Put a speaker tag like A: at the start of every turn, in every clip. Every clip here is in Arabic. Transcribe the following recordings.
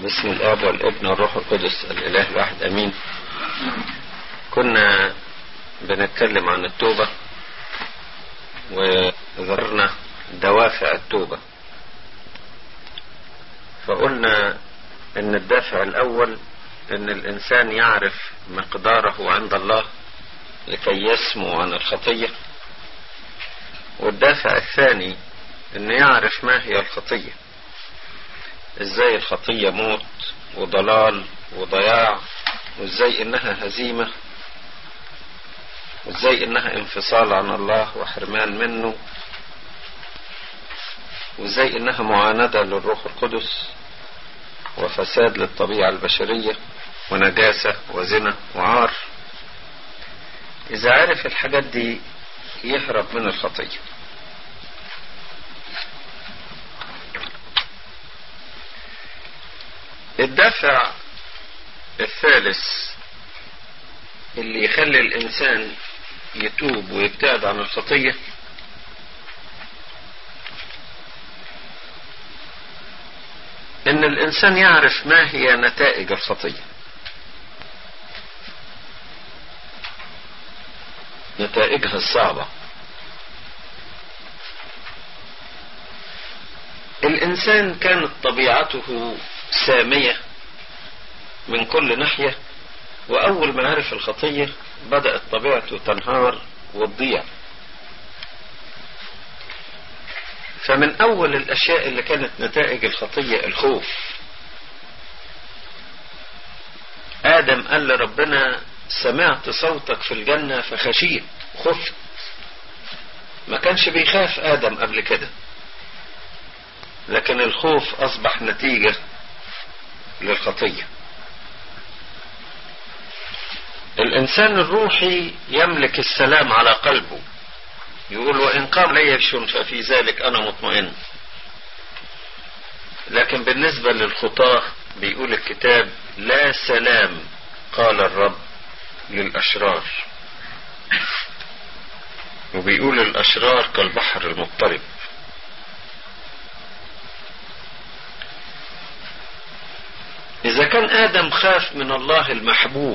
A: باسم الاب والابن والروح القدس الاله الواحد امين. كنا بنتكلم عن التوبة وذكرنا دوافع التوبة، فقلنا ان الدافع الاول ان الانسان يعرف مقداره عند الله لكي يسمو عن الخطية، والدافع الثاني ان يعرف ما هي الخطية، ازاي الخطية موت وضلال وضياع، وازاي انها هزيمة، وازاي انها انفصال عن الله وحرمان منه، وازاي انها معاندة للروح القدس وفساد للطبيعة البشرية ونجاسة وزنا وعار. اذا عرف الحاجات دي يهرب من الخطية. الدافع الثالث اللي يخلي الانسان يتوب ويبتعد عن الخطية ان الانسان يعرف ما هي نتائج الخطية، نتائجها الصعبة. الانسان كانت طبيعته سامية من كل ناحية، واول ما عرف الخطية بدأت طبيعته تنهار وتضيع. فمن اول الاشياء اللي كانت نتائج الخطية الخوف. ادم قال لربنا سمعت صوتك في الجنة فخشيت، خفت. ما كانش بيخاف ادم قبل كده، لكن الخوف اصبح نتيجة للخطية. الانسان الروحي يملك السلام على قلبه، يقول وان قام لي شيء ففي ذلك انا مطمئن. لكن بالنسبة للخطاة بيقول الكتاب لا سلام قال الرب للاشرار، وبيقول الاشرار كالبحر المضطرب. إذا كان آدم خاف من الله المحبوب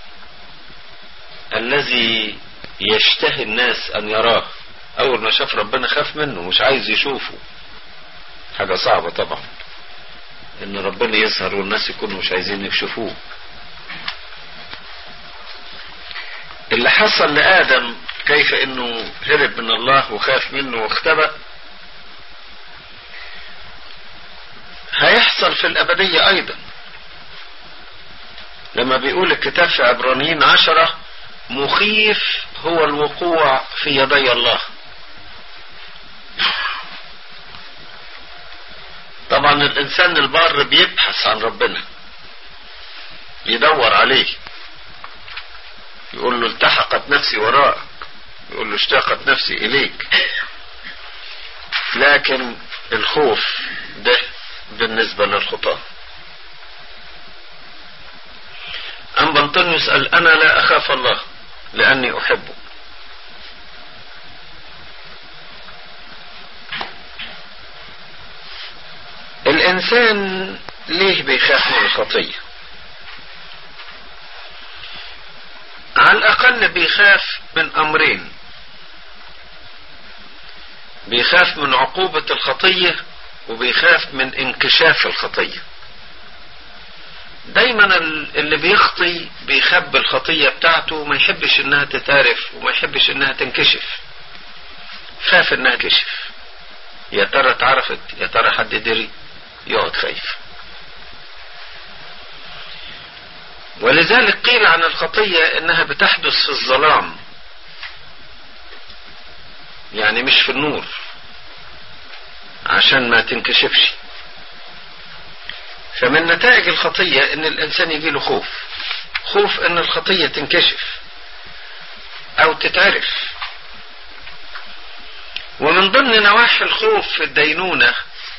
A: الذي يشتهي الناس أن يراه، أول ما شاف ربنا خاف منه، مش عايز يشوفه. حاجة صعبة طبعا إن ربنا يظهر والناس يكونوا مش عايزين يشوفوه. اللي حصل لآدم كيف إنه هرب من الله وخاف منه واختبأ، هيحصل في الأبدية أيضا. لما بيقول الكتاب في عبرانيين 10 مخيف هو الوقوع في يدي الله. طبعا الانسان البار بيبحث عن ربنا، يدور عليه، يقول له التحقت نفسي وراءك، يقول له اشتاقت نفسي اليك. لكن الخوف ده بالنسبة للخطاة. أم بنطونيوس قال أنا لا أخاف الله لأني أحبه. الإنسان ليه بيخاف من الخطية؟ على الأقل بيخاف من أمرين. بيخاف من عقوبة الخطية، وبيخاف من انكشاف الخطية. دايما اللي بيخطي بيخبي الخطية بتاعته، وما يحبش انها تتعرف وما يحبش انها تنكشف. خاف انها تنكشف، يا ترى اتعرفت، يا ترى حد دري، يقعد خايف. ولذلك قيل عن الخطية انها بتحدث في الظلام، يعني مش في النور، عشان ما تنكشفش. فمن نتائج الخطية ان الانسان يجي له خوف ان الخطية تنكشف او تتعرف. ومن ضمن نواحي الخوف في الدينونة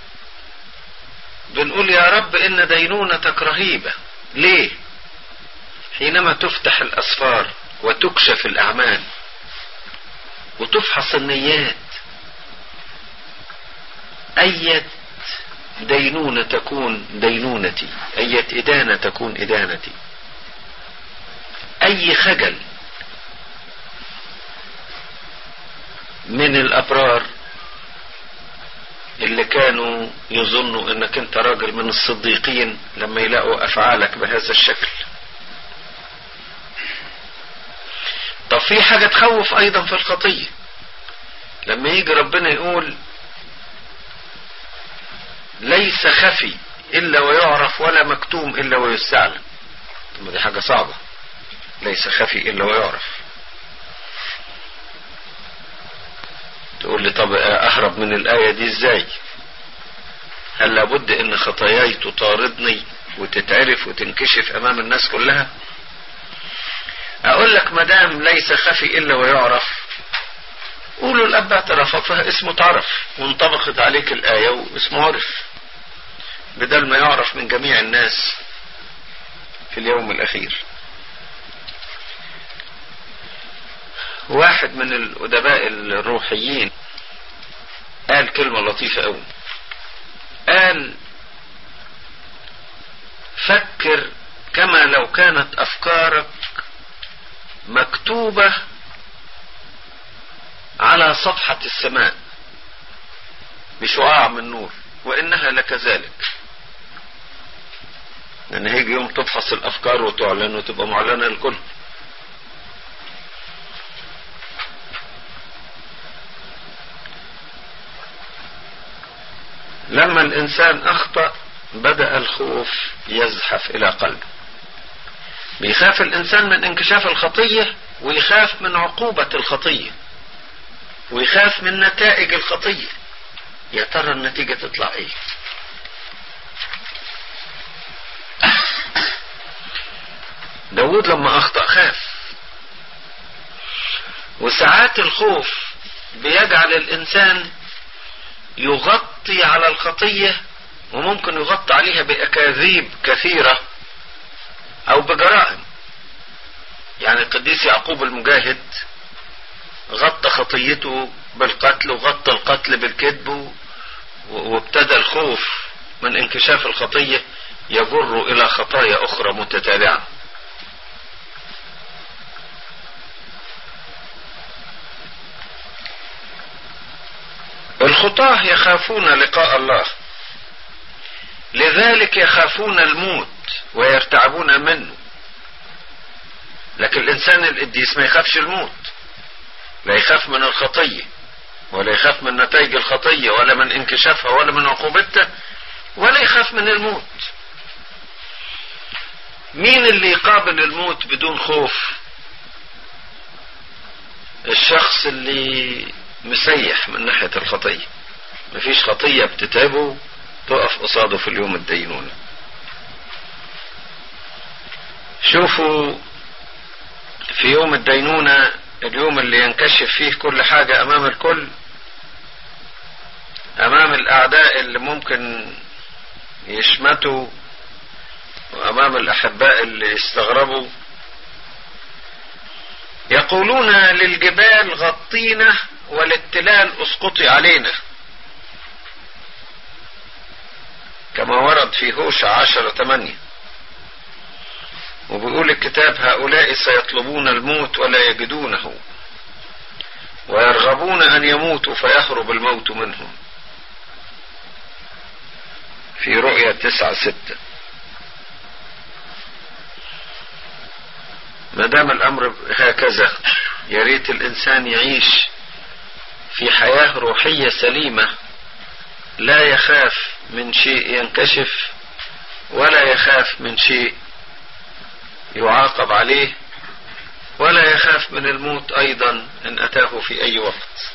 A: بنقول يا رب ان دينونتك رهيبة. ليه؟ حينما تفتح الاسفار وتكشف الاعمال وتفحص النيات، اية دينونة تكون دينونتي، أي إدانة تكون إدانتي، أي خجل من الأبرار اللي كانوا يظنوا انك انت راجل من الصديقين لما يلاقوا افعالك بهذا الشكل. طب في حاجة تخوف ايضا في الخطية، لما يجي ربنا يقول ليس خفي الا ويعرف ولا مكتوم الا ويستعلم. طب دي حاجة صعبة، ليس خفي الا ويعرف. تقول لي طب اهرب من الآية دي ازاي؟ هل لابد ان خطاياي تطاردني وتتعرف وتنكشف امام الناس كلها؟ اقول لك مدام ليس خفي الا ويعرف، قولوا الاب اعترف فاسمه تعرف، وانطبقت عليك الآية واسمه عرف، بدل ما يعرف من جميع الناس في اليوم الاخير. واحد من الأدباء الروحيين قال كلمة لطيفة قوي، قال فكر كما لو كانت أفكارك مكتوبة على صفحة السماء بشعاع من نور، وإنها لكذلك. لأن هيجي يوم تفحص الأفكار وتعلن وتبقى معلنة للكل. لما الإنسان أخطأ بدأ الخوف يزحف إلى قلبه. بيخاف الإنسان من انكشاف الخطية، ويخاف من عقوبة الخطية، ويخاف من نتائج الخطية. يا ترى النتيجة تطلع إيه؟ داود لما أخطأ خاف. وساعات الخوف بيجعل الإنسان يغطي على الخطية، وممكن يغطي عليها بأكاذيب كثيرة أو بجرائم. يعني القديس يعقوب المجاهد غطى خطيته بالقتل، وغطى القتل بالكذب، وابتدى الخوف من انكشاف الخطية يجر إلى خطايا أخرى متتابعة. الخطاة يخافون لقاء الله، لذلك يخافون الموت ويرتعبون منه. لكن الإنسان القديس ما يخافش الموت، لا يخاف من الخطية، ولا يخاف من نتائج الخطية، ولا من انكشافها، ولا من عقوبتها، ولا يخاف من الموت. مين اللي يقابل الموت بدون خوف؟ الشخص اللي مسيح من ناحية الخطية، مفيش خطية بتتعبه تقف قصاده في اليوم الدينونة. شوفوا في يوم الدينونة، اليوم اللي ينكشف فيه كل حاجة أمام الكل، أمام الأعداء اللي ممكن يشمتوا، وأمام الأحباء اللي يستغربوا. يقولون للجبال غطينا وللتلال اسقطي علينا، كما ورد في هوشع 10:8. وبيقول الكتاب هؤلاء سيطلبون الموت ولا يجدونه، ويرغبون أن يموتوا فيهرب الموت منهم، في رؤيا 9:6. ما دام الأمر هكذا، يا ريت الإنسان يعيش في حياة روحية سليمة، لا يخاف من شيء ينكشف، ولا يخاف من شيء يعاقب عليه، ولا يخاف من الموت أيضا إن أتاه في أي وقت.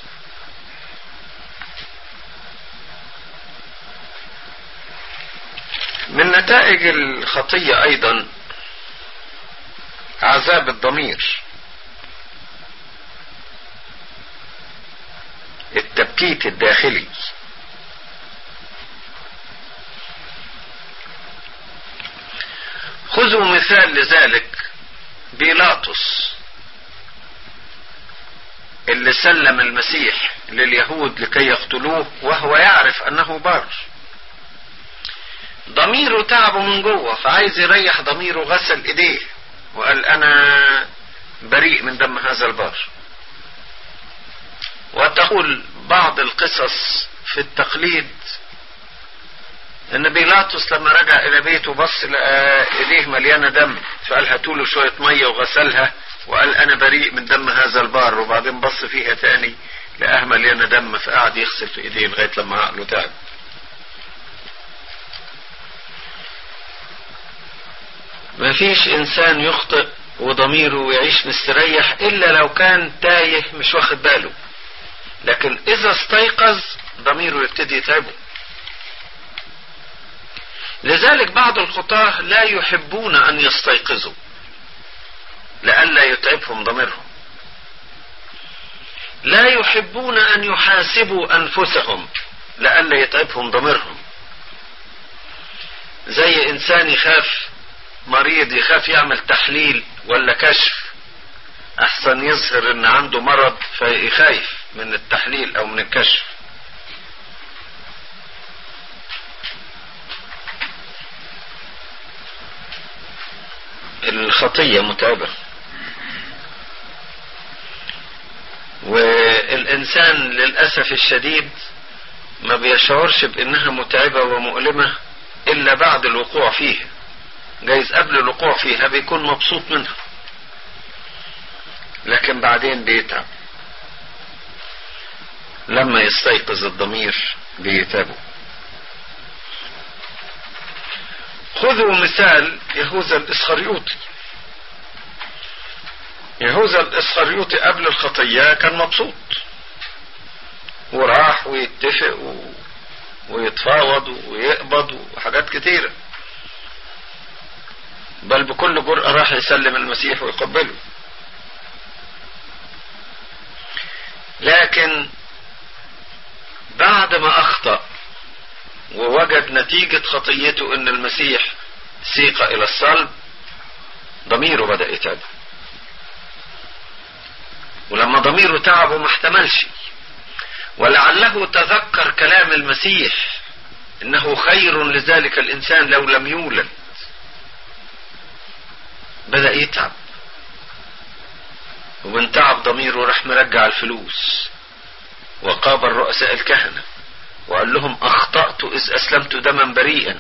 A: من نتائج الخطية أيضا عذاب الضمير، التبكيت الداخلي. خذوا مثال لذلك بيلاطس اللي سلم المسيح لليهود لكي يقتلوه وهو يعرف أنه بار. ضميره تعبه من جوه، فعايز يريح ضميره، غسل ايديه وقال انا بريء من دم هذا البار. وتقول بعض القصص في التقليد ان بيلاطس لما رجع الى بيته بص لقى ايديه مليانه دم، فقال هاتوا له شويه ميه وغسلها وقال انا بريء من دم هذا البار، وبعدين بص فيها تاني لقاها مليانه دم، فقعد يغسل في ايديه لغايه لما عقله تعب. ما فيش انسان يخطئ وضميره يعيش مستريح الا لو كان تايه مش واخد باله، لكن اذا استيقظ ضميره يبتدي يتعبه. لذلك بعض الخطاة لا يحبون ان يستيقظوا لئلا يتعبهم ضميرهم، لا يحبون ان يحاسبوا انفسهم لئلا يتعبهم ضميرهم. زي انسان يخاف مريض يخاف يعمل تحليل ولا كشف احسن يظهر ان عنده مرض فيخاف من التحليل او من الكشف. الخطية متعبة، والإنسان للأسف الشديد ما بيشعرش بأنها متعبة ومؤلمة إلا بعد الوقوع فيها. جايز قبل الوقوع فيها بيكون مبسوط منها، لكن بعدين بيتعب. لما يستيقظ الضمير بيتعبه. خذوا مثال يهوذا الإسخريوطي. يهوذا الإسخريوطي قبل الخطية كان مبسوط، وراح ويتفق ويتفاوض ويقبض وحاجات كتيرة، بل بكل جرأة راح يسلم المسيح ويقبله. لكن بعد ما أخطأ ووجد نتيجة خطيته ان المسيح سيق الى الصلب، ضميره بدأ يتعب، ولما ضميره تعبه ما احتملش، ولعله تذكر كلام المسيح انه خير لذلك الانسان لو لم يولد. بدأ يتعب، ومن تعب ضميره راح مرجع الفلوس وقابل رؤساء الكهنة وقال لهم اخطأت اذ اسلمت دما بريئا،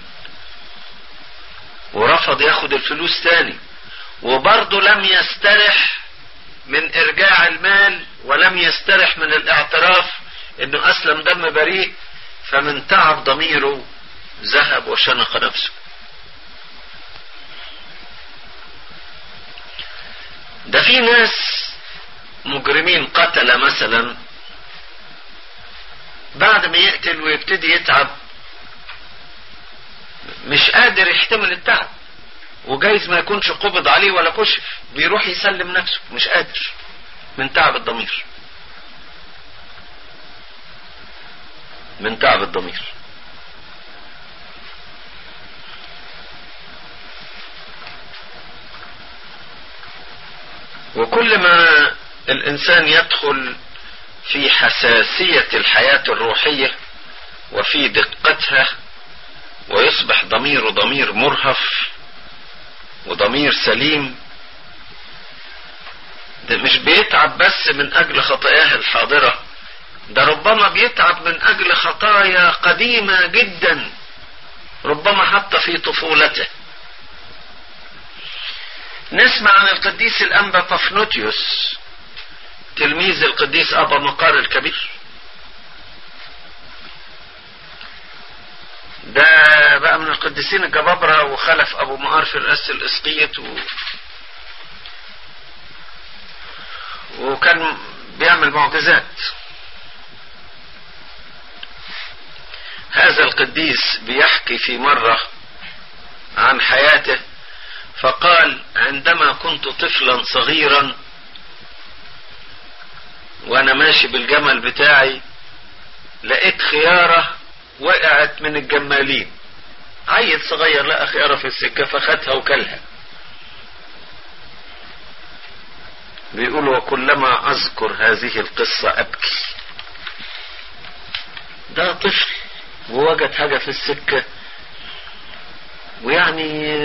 A: ورفض ياخد الفلوس تاني، وبرضه لم يسترح من ارجاع المال ولم يسترح من الاعتراف انه اسلم دم بريء. فمن تعب ضميره ذهب وشنق نفسه. ده في ناس مجرمين قتل مثلا، بعد ما يقتل ويبتدي يتعب مش قادر يحتمل التعب، وجايز ما يكونش قبض عليه ولا كشف، بيروح يسلم نفسه مش قادر من تعب الضمير، من تعب الضمير. وكل ما الإنسان يدخل في حساسية الحياة الروحية وفي دقتها ويصبح ضميره ضمير مرهف وضمير سليم، ده مش بيتعب بس من أجل خطاياه الحاضرة، ده ربما بيتعب من أجل خطايا قديمة جدا ربما حتى في طفولته. نسمع عن القديس الأنبا بافنوتيوس تلميذ القديس أبا مقار الكبير. ده بقى من القديسين الجبابرة وخلف أبو مقار في رئاسة الإسقيط وكان بيعمل معجزات. هذا القديس بيحكي في مرة عن حياته، فقال: عندما كنت طفلا صغيرا وانا ماشي بالجمل بتاعي لقيت خيارة وقعت من الجمالين، عيل صغير لقى خيارة في السكة فخدها وكلها. بيقول: وكلما اذكر هذه القصة ابكي. ده طفل ووجد حاجة في السكة ويعني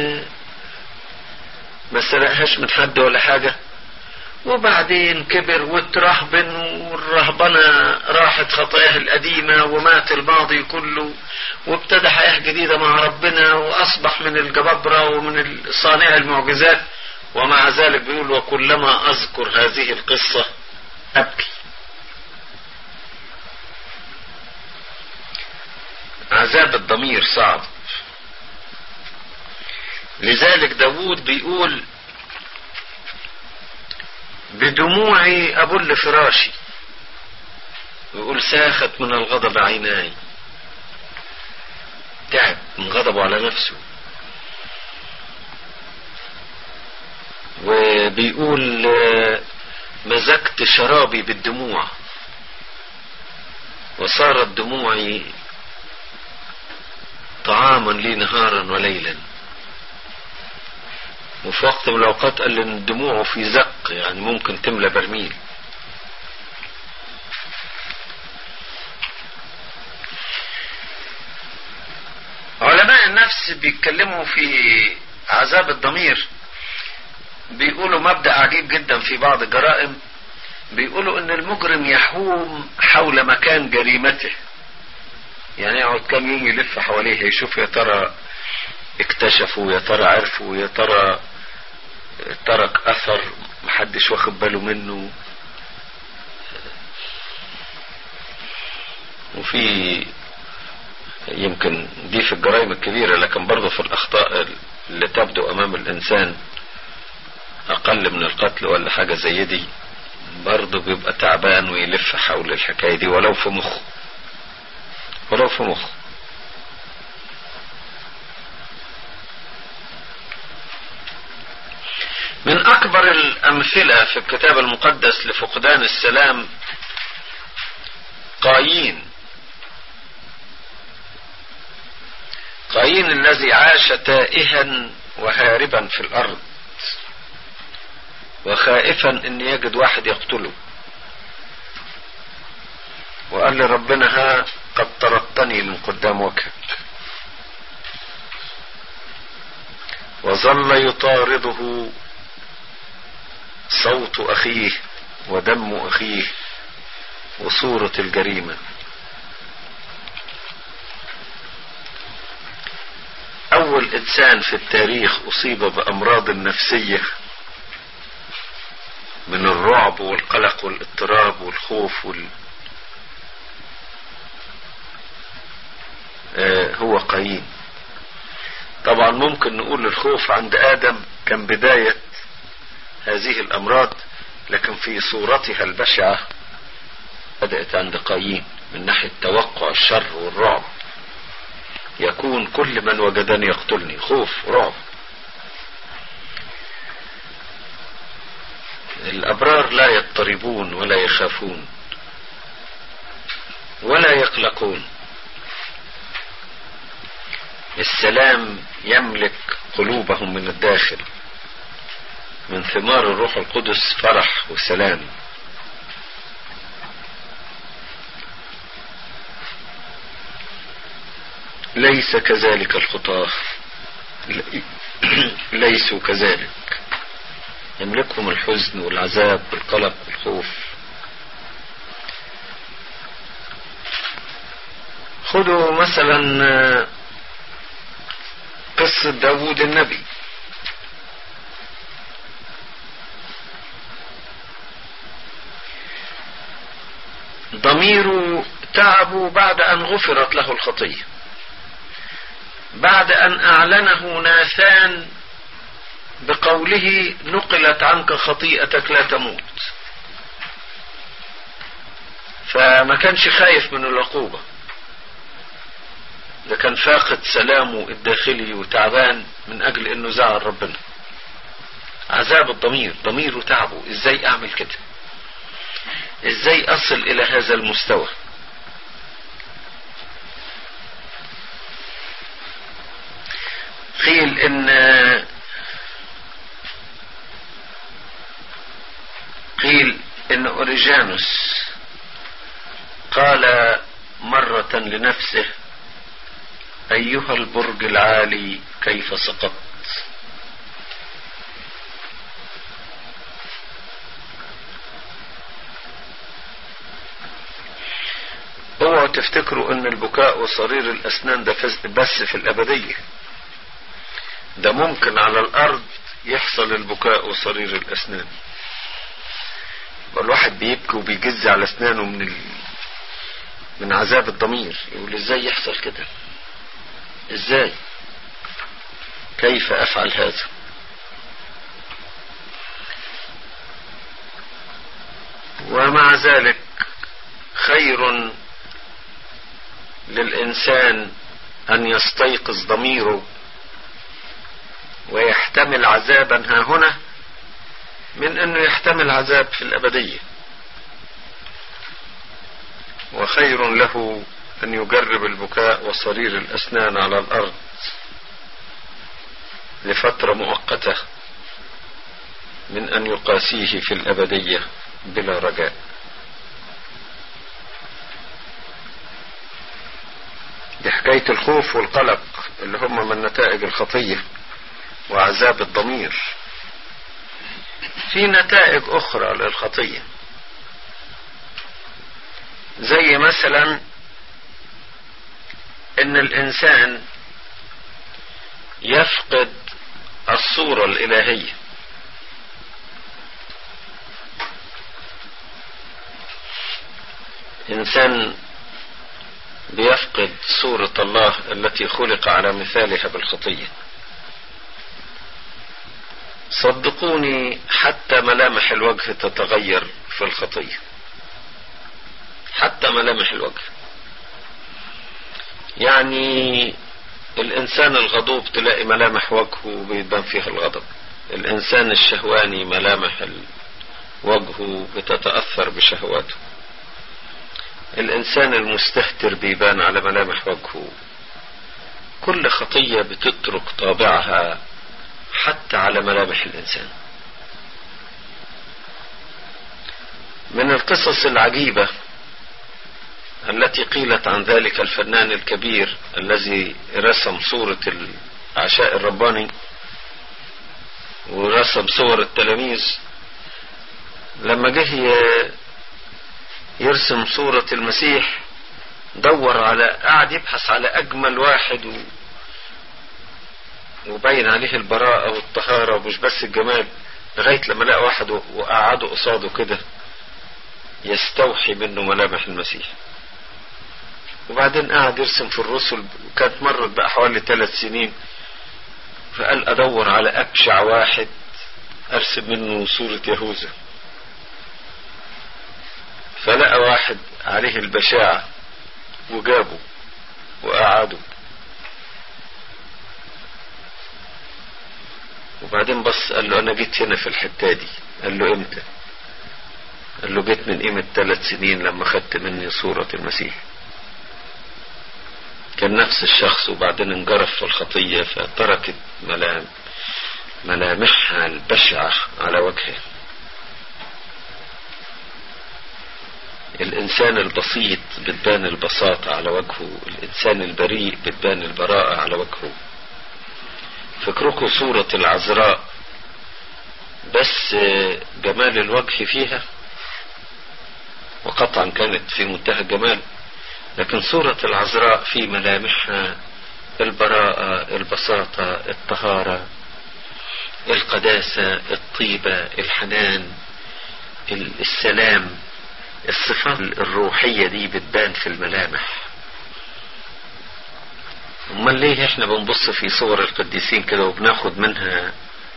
A: ما سرقهاش من حد ولا حاجة، وبعدين كبر واترهبن، والرهبنة راحت خطاياه القديمة ومات الماضي كله، وابتدى حياة جديدة مع ربنا، وأصبح من الجبابرة ومن صانع المعجزات. ومع ذلك بيقول: وكلما أذكر هذه القصة أبكي. عذاب الضمير صعب. لذلك داود بيقول: بدموعي أبل فراشي. يقول: ساخت من الغضب عيناي. تعب من غضبه على نفسه. وبيقول: مزجت شرابي بالدموع، وصارت دموعي طعاما لي نهارا وليلا. وفي وقت من الأوقات قال إن دموعه في زق، يعني ممكن تملى برميل. علماء النفس بيتكلموا في عذاب الضمير، بيقولوا مبدأ عجيب جدا في بعض الجرائم. بيقولوا ان المجرم يحوم حول مكان جريمته، يعني يقعد كام يوم يلف حواليه يشوف يا ترى اكتشفوا، يا ترى عرفوا، يا ترى ترك اثر محدش واخد باله منه. وفي يمكن دي في الجرائم الكبيرة، لكن برضه في الاخطاء اللي تبدو امام الانسان اقل من القتل ولا حاجة زي دي، برضه بيبقى تعبان ويلف حول الحكاية دي ولو في مخه، ولو في مخه. من اكبر الامثلة في الكتاب المقدس لفقدان السلام قايين. قايين الذي عاش تائها وهاربا في الارض، وخائفا ان يجد واحد يقتله، وقال لربنا: ها قد طردتني من قدام وجهك. وظل يطارده صوت اخيه ودم اخيه وصورة الجريمة. اول انسان في التاريخ اصيب بامراض نفسية من الرعب والقلق والاضطراب والخوف هو قايين. طبعا ممكن نقول الخوف عند آدم كان بداية هذه الأمراض، لكن في صورتها البشعة بدأت عند قايين من ناحية توقع الشر والرعب. يكون كل من وجدني يقتلني، خوف ورعب. الأبرار لا يضطربون ولا يخافون ولا يقلقون. السلام يملك قلوبهم من الداخل. من ثمار الروح القدس فرح وسلام. ليس كذلك الخطاة، ليسوا كذلك، يملكهم الحزن والعذاب والقلق والخوف. خذوا مثلا قصة داود النبي. ضميره تعبوا بعد أن غفرت له الخطية، بعد أن أعلنه ناثان بقوله: نقلت عنك خطيئتك لا تموت. فما كانش خايف من العقوبة، ده كان فاقد سلامه الداخلي وتعبان من أجل أنه زعل ربنا. عذاب الضمير، ضميره تعبه. إزاي أعمل كده؟ إزاي أصل إلى هذا المستوى؟ قيل إن أوريجانوس قال مرة لنفسه: أيها البرج العالي كيف سقطت. اوعوا تفتكروا ان البكاء وصرير الاسنان ده بس في الابدية. ده ممكن على الارض يحصل البكاء وصرير الاسنان. الواحد بيبكي وبيجز على اسنانه من عذاب الضمير. يقول ازاي يحصل كده؟ ازاي؟ كيف افعل هذا؟ ومع ذلك خير للإنسان أن يستيقظ ضميره ويحتمل عذابا ها هنا من أنه يحتمل عذاب في الأبدية. وخير له أن يجرب البكاء وصرير الأسنان على الأرض لفترة مؤقتة من أن يقاسيه في الأبدية بلا رجاء. دي حكاية الخوف والقلق اللي هم من نتائج الخطية وعذاب الضمير. في نتائج أخرى للخطية، زي مثلا إن الإنسان يفقد الصورة الإلهية. إنسان بيفقد صورة الله التي خلق على مثالها بالخطية. صدقوني حتى ملامح الوجه تتغير في الخطية، حتى ملامح الوجه. يعني الإنسان الغضوب تلاقي ملامح وجهه بيبان فيها الغضب. الإنسان الشهواني ملامح وجهه بتتأثر بشهواته. الإنسان المستهتر بيبان على ملامح وجهه. كل خطية بتترك طابعها حتى على ملامح الإنسان. من القصص العجيبة التي قيلت عن ذلك الفنان الكبير الذي رسم صورة العشاء الرباني ورسم صور التلاميذ، لما جه يرسم صورة المسيح قعد يبحث على أجمل واحد وبين عليه البراءة والطهارة ومش بس الجمال، لغاية لما لقى واحد وقعده قصاده كده يستوحي منه ملامح المسيح. وبعدين قعد يرسم في الرسل، وكانت مرت بقى حوالي 3 سنين، فقال أدور على أبشع واحد أرسم منه صورة يهوذا، فلقى واحد عليه البشاعة وجابه وقعده. وبعدين بص قال له أنا جيت هنا في الحتة دي. قال له إمتى؟ قال له جيت من قيمة 3 سنين لما خدت مني صورة المسيح. كان نفس الشخص، وبعدين انجرف في الخطية فتركت ملامحها البشعة على وجهه. الإنسان البسيط بتبان البساطة على وجهه، الإنسان البريء بتبان البراءة على وجهه. فكركم صورة العذراء بس جمال الوجه فيها، وقطعا كانت في منتهى الجمال، لكن صورة العذراء في ملامحها البراءة، البساطة، الطهارة، القداسة، الطيبة، الحنان، السلام. الصفات الروحية دي بتبان في الملامح. امال ليه احنا بنبص في صور القديسين كده وبناخد منها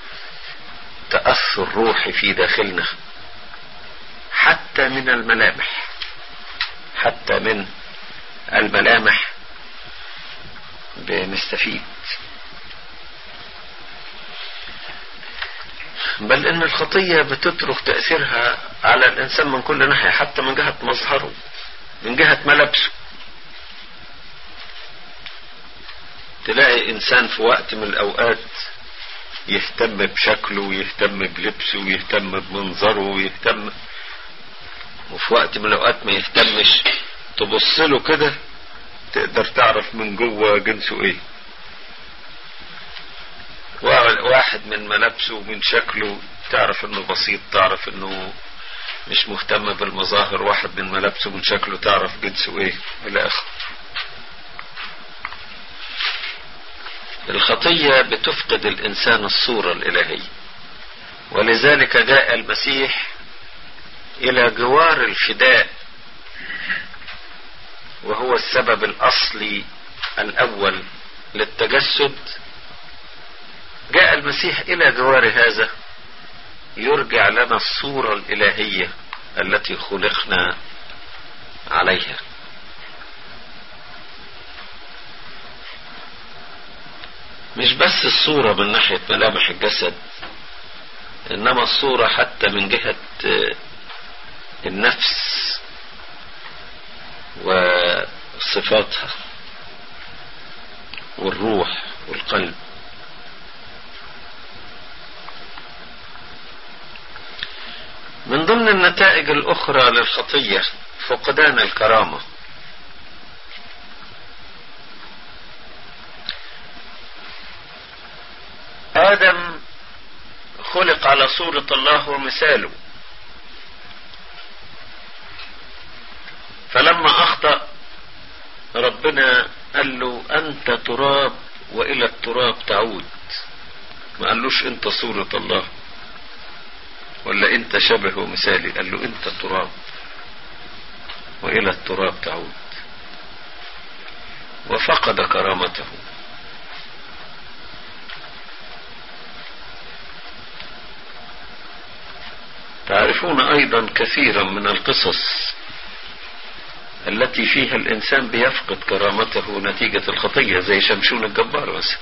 A: تأثر روحي في داخلنا؟ حتى من الملامح، حتى من الملامح بنستفيد. بل ان الخطية بتترك تأثيرها على الانسان من كل ناحية، حتى من جهة مظهره، من جهة ملابسه. تلاقي انسان في وقت من الاوقات يهتم بشكله ويهتم بلبسه ويهتم بمنظره وفي وقت من الاوقات ما يهتمش. تبص له كده تقدر تعرف من جوه جنسه ايه. واحد من ملابسه ومن شكله تعرف انه بسيط، تعرف انه مش مهتم بالمظاهر. واحد من ملابسه ومن شكله تعرف جنسه ايه الى اخره. الخطية بتفقد الانسان الصورة الالهية، ولذلك جاء المسيح الى جوار الفداء، وهو السبب الاصلي الاول للتجسد. جاء المسيح الى جوار هذا يرجع لنا الصورة الالهية التي خلقنا عليها. مش بس الصورة من ناحية ملامح الجسد، انما الصورة حتى من جهة النفس وصفاتها والروح والقلب. من ضمن النتائج الأخرى للخطية فقدان الكرامة. آدم خلق على صورة الله ومثاله، فلما أخطأ ربنا قال له أنت تراب وإلى التراب تعود. ما قالوش أنت صورة الله ولا أنت شبه ومثالي، قال له أنت تراب وإلى التراب تعود، وفقد كرامته. تعرفون أيضا كثيرا من القصص التي فيها الإنسان بيفقد كرامته نتيجة الخطية، زي شمشون الجبار مثلا.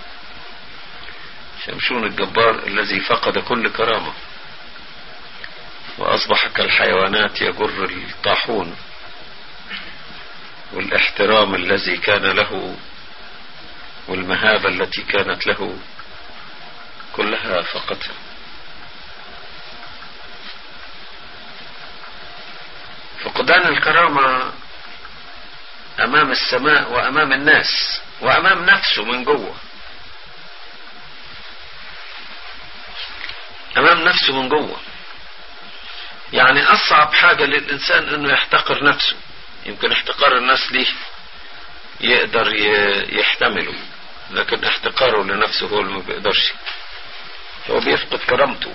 A: شمشون الجبار الذي فقد كل كرامة وأصبح كالحيوانات يجر الطاحون، والاحترام الذي كان له والمهابة التي كانت له كلها فقدها. فقدان الكرامة أمام السماء وأمام الناس وأمام نفسه من جوه. أمام نفسه من جوه، يعني أصعب حاجة للإنسان أنه يحتقر نفسه. يمكن احتقار الناس ليه يقدر يحتمله، لكن احتقاره لنفسه هو اللي ما بيقدرش، هو بيفقد كرامته.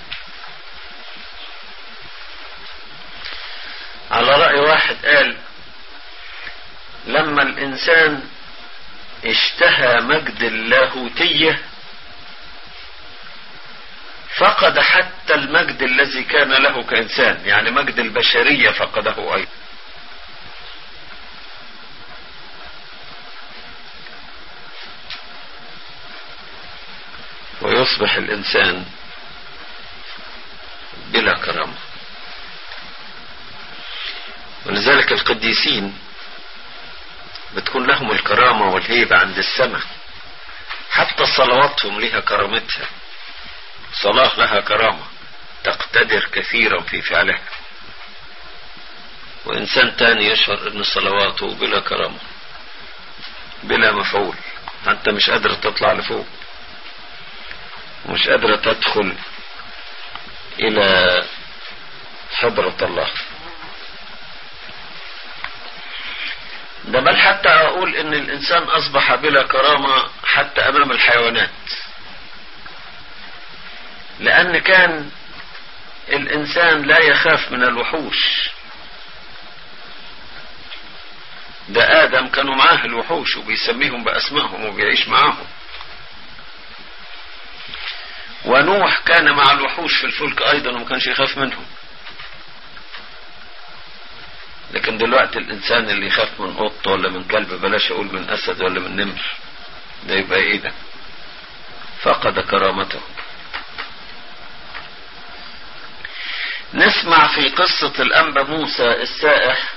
A: على رأي واحد قال لما الإنسان اشتهى مجد اللاهوتية فقد حتى المجد الذي كان له كإنسان، يعني مجد البشرية فقده أيضا. ويصبح الإنسان بلا كرامة. ولذلك القديسين بتكون لهم الكرامة والهيبة عند السماء، حتى صلواتهم لها كرامتها. صلاة لها كرامة تقتدر كثيرا في فعلها، وإنسان تاني يشعر أن صلواته بلا كرامة بلا مفعول، أنت مش قادر تطلع لفوق ومش قادر تدخل إلى حضرة الله. ده بل حتى أقول إن الإنسان أصبح بلا كرامة حتى أمام الحيوانات، لأن كان الإنسان لا يخاف من الوحوش. ده آدم كانوا معاه الوحوش وبيسميهم بأسمائهم وبيعيش معاهم، ونوح كان مع الوحوش في الفلك أيضا وما كانش يخاف منهم. لكن دلوقتي الإنسان اللي يخاف من قط ولا من كلب، بلاش أقول من أسد ولا من نمر، ده يبقى إيه ده؟ فقد كرامته. نسمع في قصة الأنبا موسى السائح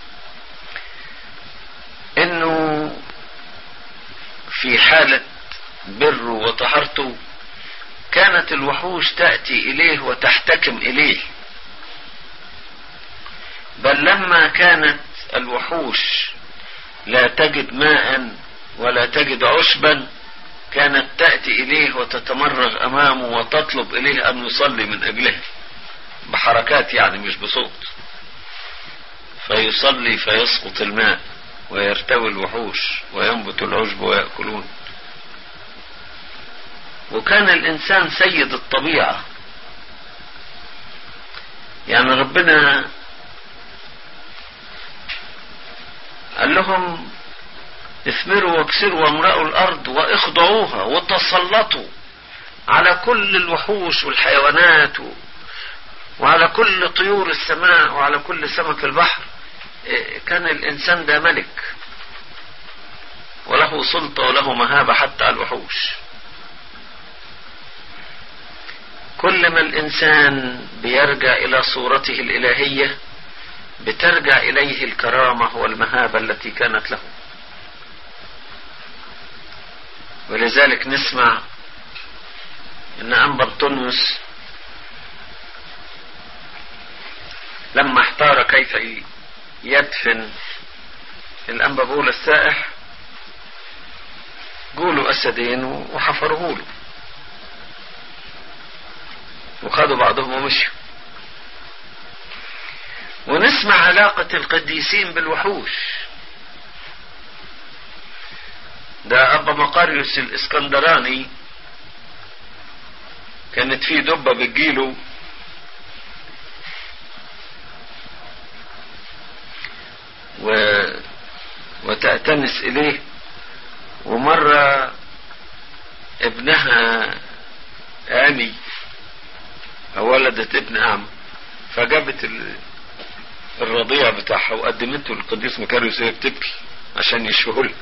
A: إنه في حالة بره وطهارته كانت الوحوش تأتي إليه وتحتكم إليه، بل لما كانت الوحوش لا تجد ماء ولا تجد عشبا كانت تأتي إليه وتتمرغ أمامه وتطلب إليه أن يصلي من أجله، بحركات يعني مش بصوت، فيصلي فيسقط الماء ويرتوي الوحوش وينبت العشب ويأكلون. وكان الإنسان سيد الطبيعة، يعني ربنا قال لهم اثمروا واكسروا وامرأوا الأرض واخضعوها وتسلطوا على كل الوحوش والحيوانات وعلى كل طيور السماء وعلى كل سمك البحر. كان الإنسان ده ملك وله سلطة وله مهابة حتى على الوحوش. كل ما الإنسان بيرجع إلى صورته الإلهية بترجع إليه الكرامة والمهابة التي كانت له. ولذلك نسمع إن أنبا بطونيوس لما احتار كيف يدفن الأنبا بول السائح قولوا أسدين وحفروه له وخدوا بعضهم ومشوا. ونسمع علاقة القديسين بالوحوش. ده أبا مقاريوس الإسكندراني كانت فيه دبة بتجيله وتأتنس إليه، ومرة ابنها آمي ولدت ابن أعمى فجابت الرضيع بتاعها وقدمته للقديس مقاريوس وهي بتبكي عشان يشفيه لها.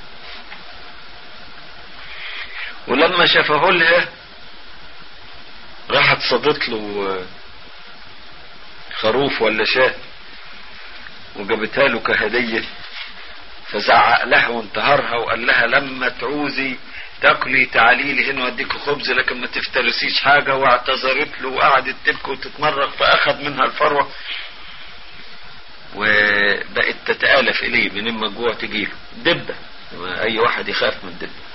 A: ولما شافه لها راحت صدت له خروف ولا شاة وجابتها له كهدية، فزعق لها وانتهرها وقال لها لما تعوزي تاكلي تعالي لي هنا واديك خبز لكن ما تفترسيش حاجة. واعتذرت له وقعدت تبكي وتتمرغ فاخذ منها الفروة وبقت تتآلف اليه من اما الجوع تجيله. دبة، اي واحد يخاف من الدبة.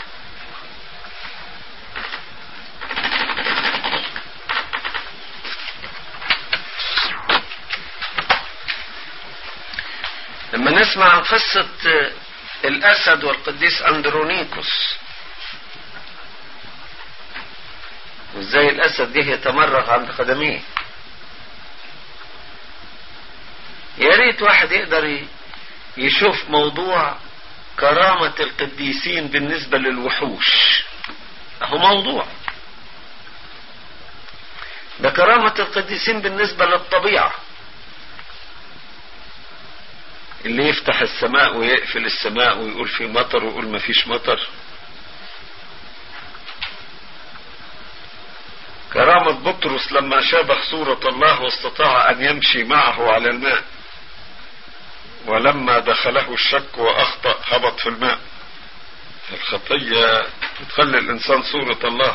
A: لما نسمع عن قصة الأسد والقديس أندرونيكوس وازاي الأسد ده يتمرغ عند قدميه، يا ريت واحد يقدر يشوف موضوع كرامة القديسين بالنسبة للوحوش. اهو موضوع ده كرامة القديسين بالنسبة للطبيعة، اللي يفتح السماء ويقفل السماء ويقول في مطر ويقول ما فيش مطر. كرامة بطرس لما شابه صورة الله واستطاع أن يمشي معه على الماء، ولما دخله الشك وأخطأ هبط في الماء. الخطية تخلي الإنسان صورة الله.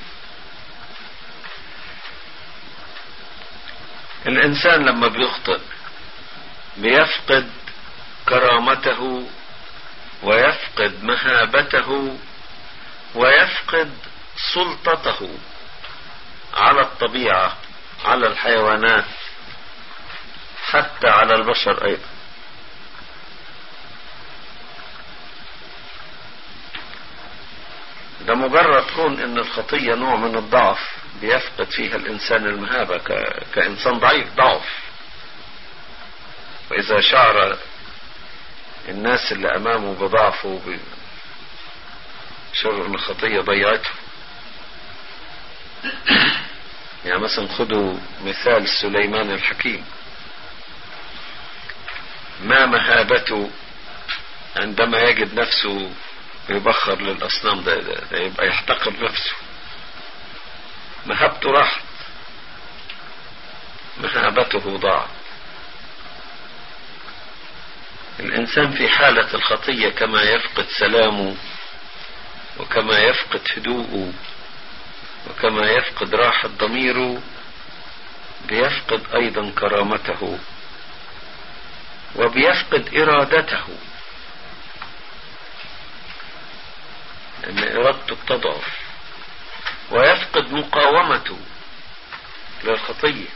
A: الإنسان لما بيخطئ بيفقد كرامته ويفقد مهابته ويفقد سلطته على الطبيعة، على الحيوانات، حتى على البشر أيضا. ده مجرد كون ان الخطية نوع من الضعف بيفقد فيها الانسان المهابة كانسان ضعيف. واذا شعر الناس اللي امامه بضعفه شعر ان الخطية ضيعته. يعني مثلا خدوا مثال سليمان الحكيم، ما مهابته عندما يجد نفسه يبخر للأصنام. ده يبقى يحتقر نفسه، مهابته راحت، مهابته ضاعت. الإنسان في حالة الخطية كما يفقد سلامه وكما يفقد هدوءه وكما يفقد راحة ضميره بيفقد أيضا كرامته وبيفقد إرادته. ان ارادته بتضعف ويفقد مقاومته للخطية.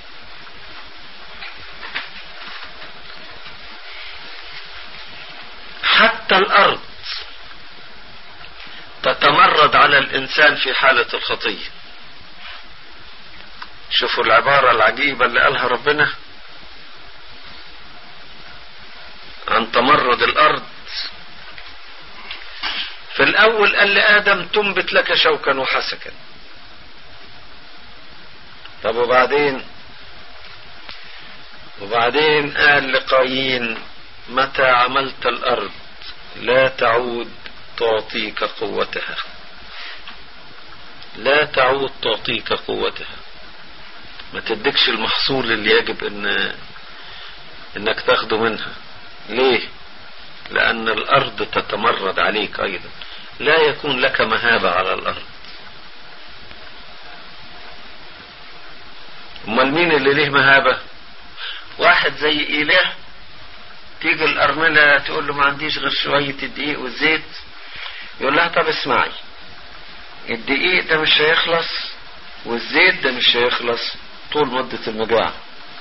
A: حتى الارض تتمرد على الانسان في حالة الخطية. شوفوا العبارة العجيبة اللي قالها ربنا عن تمرد الارض. في الاول قال لآدم تنبت لك شوكا وحسكا. طب وبعدين قال لقايين متى عملت الارض لا تعود تعطيك قوتها. لا تعود تعطيك قوتها، ما تدكش المحصول اللي يجب انك تاخده منها. ليه؟ لان الارض تتمرد عليك ايضا، لا يكون لك مهابة على الارض. امال مين اللي ليه مهابة؟ واحد زي اله تيجي الارملة تقول له ما عنديش غير شوية الدقيق والزيت، يقول لها طب اسمعي، الدقيق ده مش هيخلص والزيت ده مش هيخلص طول مدة المجاعة.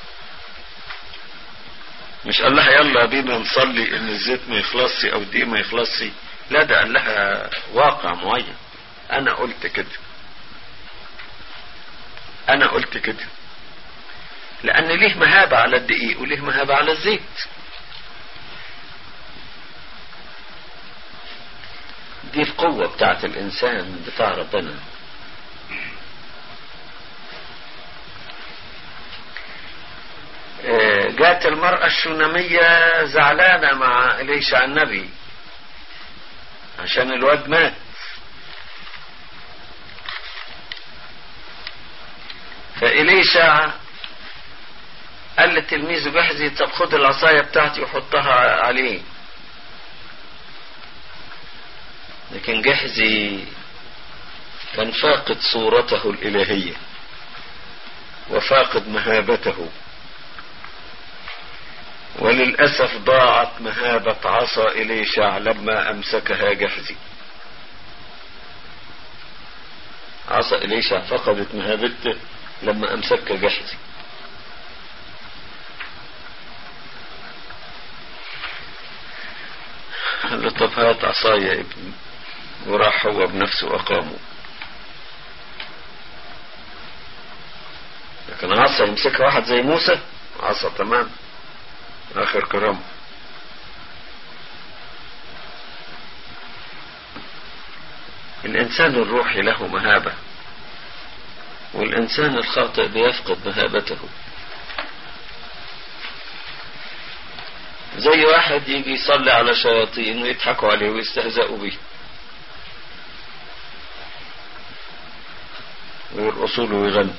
A: مش قال لها يلا بينا نصلي ان الزيت ما يخلصش او الدقيق ما يخلصش، لا ده قال لها واقع معين. انا قلت كده لان ليه مهابة على الدقيق وليه مهابة على الزيت. دي القوة بتاعت الانسان بتاع ربنا. جات المرأة الشونامية زعلانة مع إليشع النبي عشان الواد مات، فإليشع قال لتلميذه جحزي طب خد العصاية بتاعتي وحطها عليه. لكن جحزي كان فاقد صورته الإلهية وفاقد مهابته، وللأسف ضاعت مهابة عصا إليشع لما أمسكها جحزي. عصا إليشع فقدت مهابته لما أمسكها جحزي. قال له طب هات عصايا يا ابني، وراح هو بنفسه أقامه. لكن عصا يمسكها واحد زي موسى، عصا تمام آخر كرام. الإنسان الروحي له مهابة، والإنسان الخاطئ بيفقد مهابته. زي واحد يجي يصلي على شياطين ويضحكوا عليه ويستهزئوا به ويرقصوا له ويغنوا،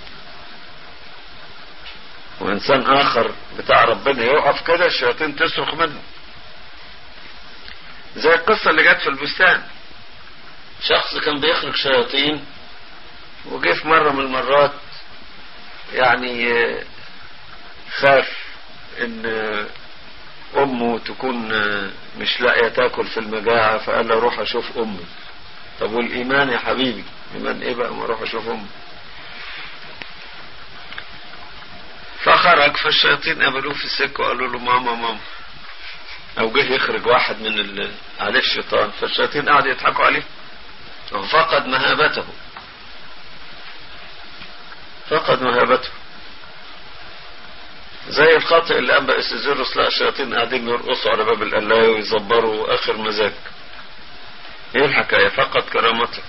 A: وإنسان آخر بتاع ربنا يقف كده الشياطين تصرخ منه. زي القصة اللي جت في البستان، شخص كان بيخرج شياطين وجه في مرة من المرات يعني خاف ان امه تكون مش لاقيه تاكل في المجاعة، فقال له روح اشوف امي. طب والايمان يا حبيبي، ايمان ايه بقى ما اروح اشوف امي؟ فخرج، فالشياطين قابلوه في السكة وقالوا له ماما ماما. او جه يخرج واحد من عليه الشيطان، فالشياطين قعدوا يضحكوا عليه وفقد مهابته. زي الخاطئ اللي أنبأ إسيزيروس لقى الشياطين قاعدين يرقصوا على باب القلاية ويزبروا آخر مزاج. ايه الحكاية؟ فقد كرامته.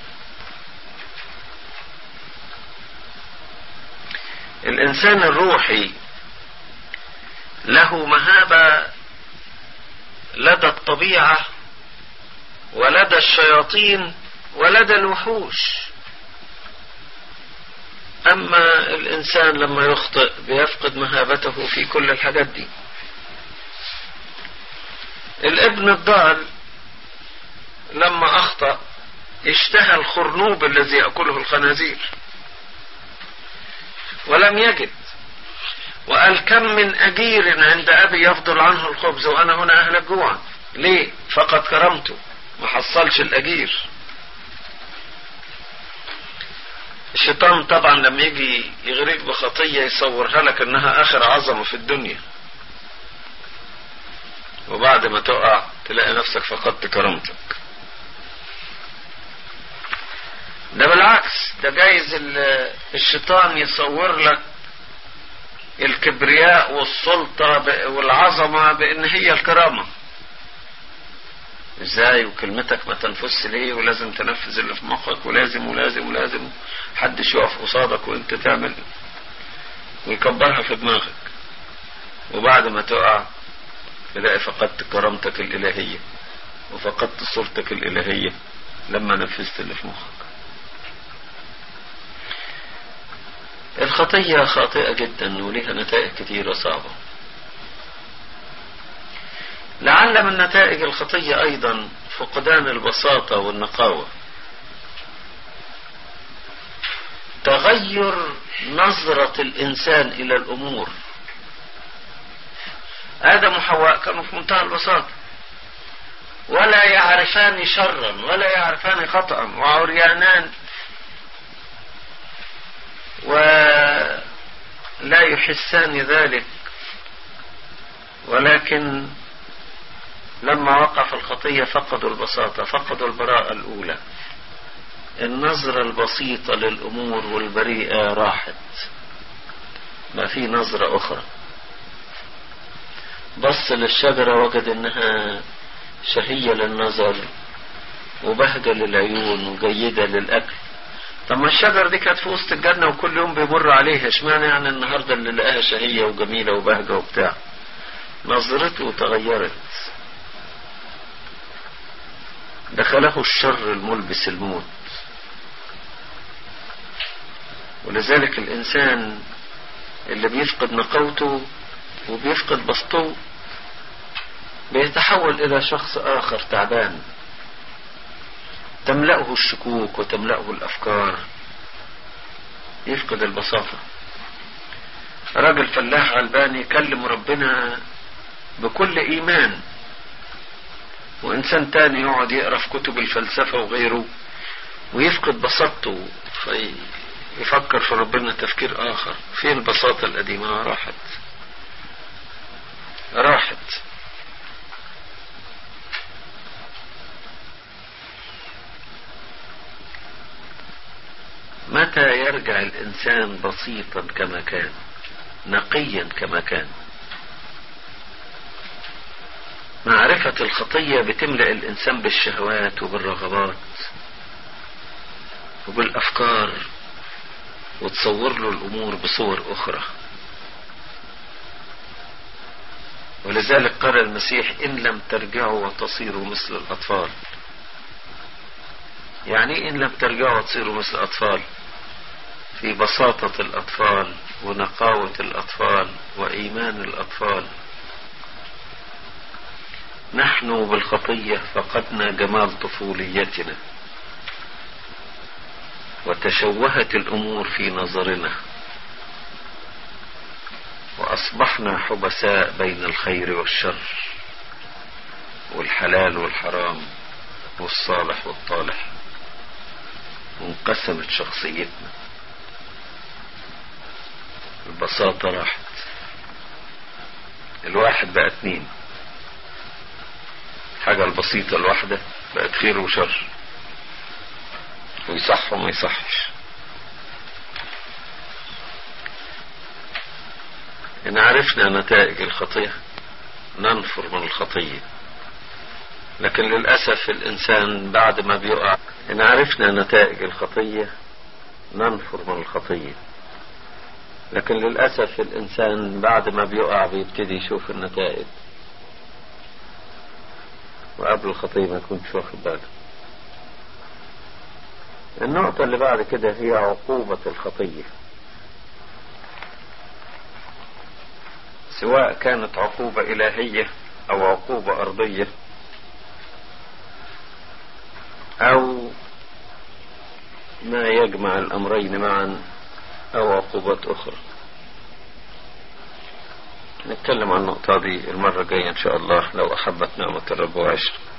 A: الإنسان الروحي له مهابة لدى الطبيعة ولدى الشياطين ولدى الوحوش. أما الإنسان لما يخطئ بيفقد مهابته في كل الحاجات دي. الابن الضال لما أخطأ اشتهى الخرنوب الذي يأكله الخنازير ولم يجد، وقال كم من أجير عند أبي يفضل عنه الخبز وأنا هنا أهلك جوعا. ليه؟ فقد كرمته، ما حصلش الأجير. الشيطان طبعا لما يجي يغريك بخطية يصورها لك انها اخر عظمة في الدنيا، وبعد ما تقع تلاقي نفسك فقدت كرامتك. ده بالعكس، ده جايز الشيطان يصور لك الكبرياء والسلطة والعظمة بان هي الكرامة. ازاي وكلمتك ما تنفس ليه، ولازم تنفذ اللي في مخك، ولازم ولازم ولازم حدش يقف قصادك وانت تعمل، ويكبرها في دماغك، وبعد ما تقع تلاقي فقدت كرامتك الالهية وفقدت صورتك الالهية لما نفذت اللي في مخك. الخطية خاطئة جدا وليها نتائج كثيرة صعبة. لعل من نتائج الخطية ايضا فقدان البساطة والنقاوة، تغير نظرة الانسان الى الامور. آدم وحواء كانوا في منتهى البساطة، ولا يعرفان شرا ولا يعرفان خطأ، وعريانان ولا يحسان ذلك. ولكن لما وقع في الخطية فقدوا البساطة، فقدوا البراءة الأولى، النظرة البسيطة للأمور والبريئة راحت، ما في نظرة أخرى. بص للشجرة وجد انها شهية للنظر وبهجة للعيون وجيدة للأكل. طب ما الشجرة دي كانت في وسط الجنة وكل يوم بيمر عليها، اشمعنى يعني النهاردة اللي لقاها شهية وجميلة وبهجة وبتاع؟ نظرته تغيرت، دخله الشر الملبس الموت. ولذلك الإنسان اللي بيفقد نقاوته وبيفقد بسطه بيتحول إلى شخص آخر تعبان، تملأه الشكوك وتملأه الأفكار، يفقد البساطة. راجل فلاح غلبان يكلم ربنا بكل إيمان، وإنسان تاني يقعد يقرأ في كتب الفلسفة وغيره ويفقد بساطته، فيفكر في ربنا تفكير آخر. فين البساطة القديمة؟ راحت. متى يرجع الإنسان بسيطا كما كان، نقيا كما كان؟ معرفة الخطية بتملأ الإنسان بالشهوات وبالرغبات وبالأفكار، وتصور له الأمور بصور أخرى. ولذلك قال المسيح: إن لم ترجعوا وتصيروا مثل الأطفال. يعني إن لم ترجعوا وتصيروا مثل الأطفال، في بساطة الأطفال ونقاوة الأطفال وإيمان الأطفال. نحن بالخطية فقدنا جمال طفوليتنا، وتشوهت الأمور في نظرنا، وأصبحنا حبساء بين الخير والشر والحلال والحرام والصالح والطالح، وانقسمت شخصيتنا. البساطة راحت، الواحد بقى 2، حاجة البسيطة الواحدة بقت خير وشر، ويصح وما يصحش. إن عرفنا نتائج الخطية ننفر من الخطية، لكن للأسف الإنسان بعد ما بيقع، إن عرفنا نتائج الخطية ننفر من الخطية، لكن للأسف الإنسان بعد ما بيقع بيبتدي يشوف النتائج، وقبل الخطية ما يكونش واخد باله. النقطة اللي بعد كده هي عقوبة الخطية، سواء كانت عقوبة إلهية أو عقوبة أرضية أو ما يجمع الأمرين معا أو عقوبات أخرى. نتكلم عن النقطة دي المرة الجاية إن شاء الله لو أحبت نعمة الرب وعشرة.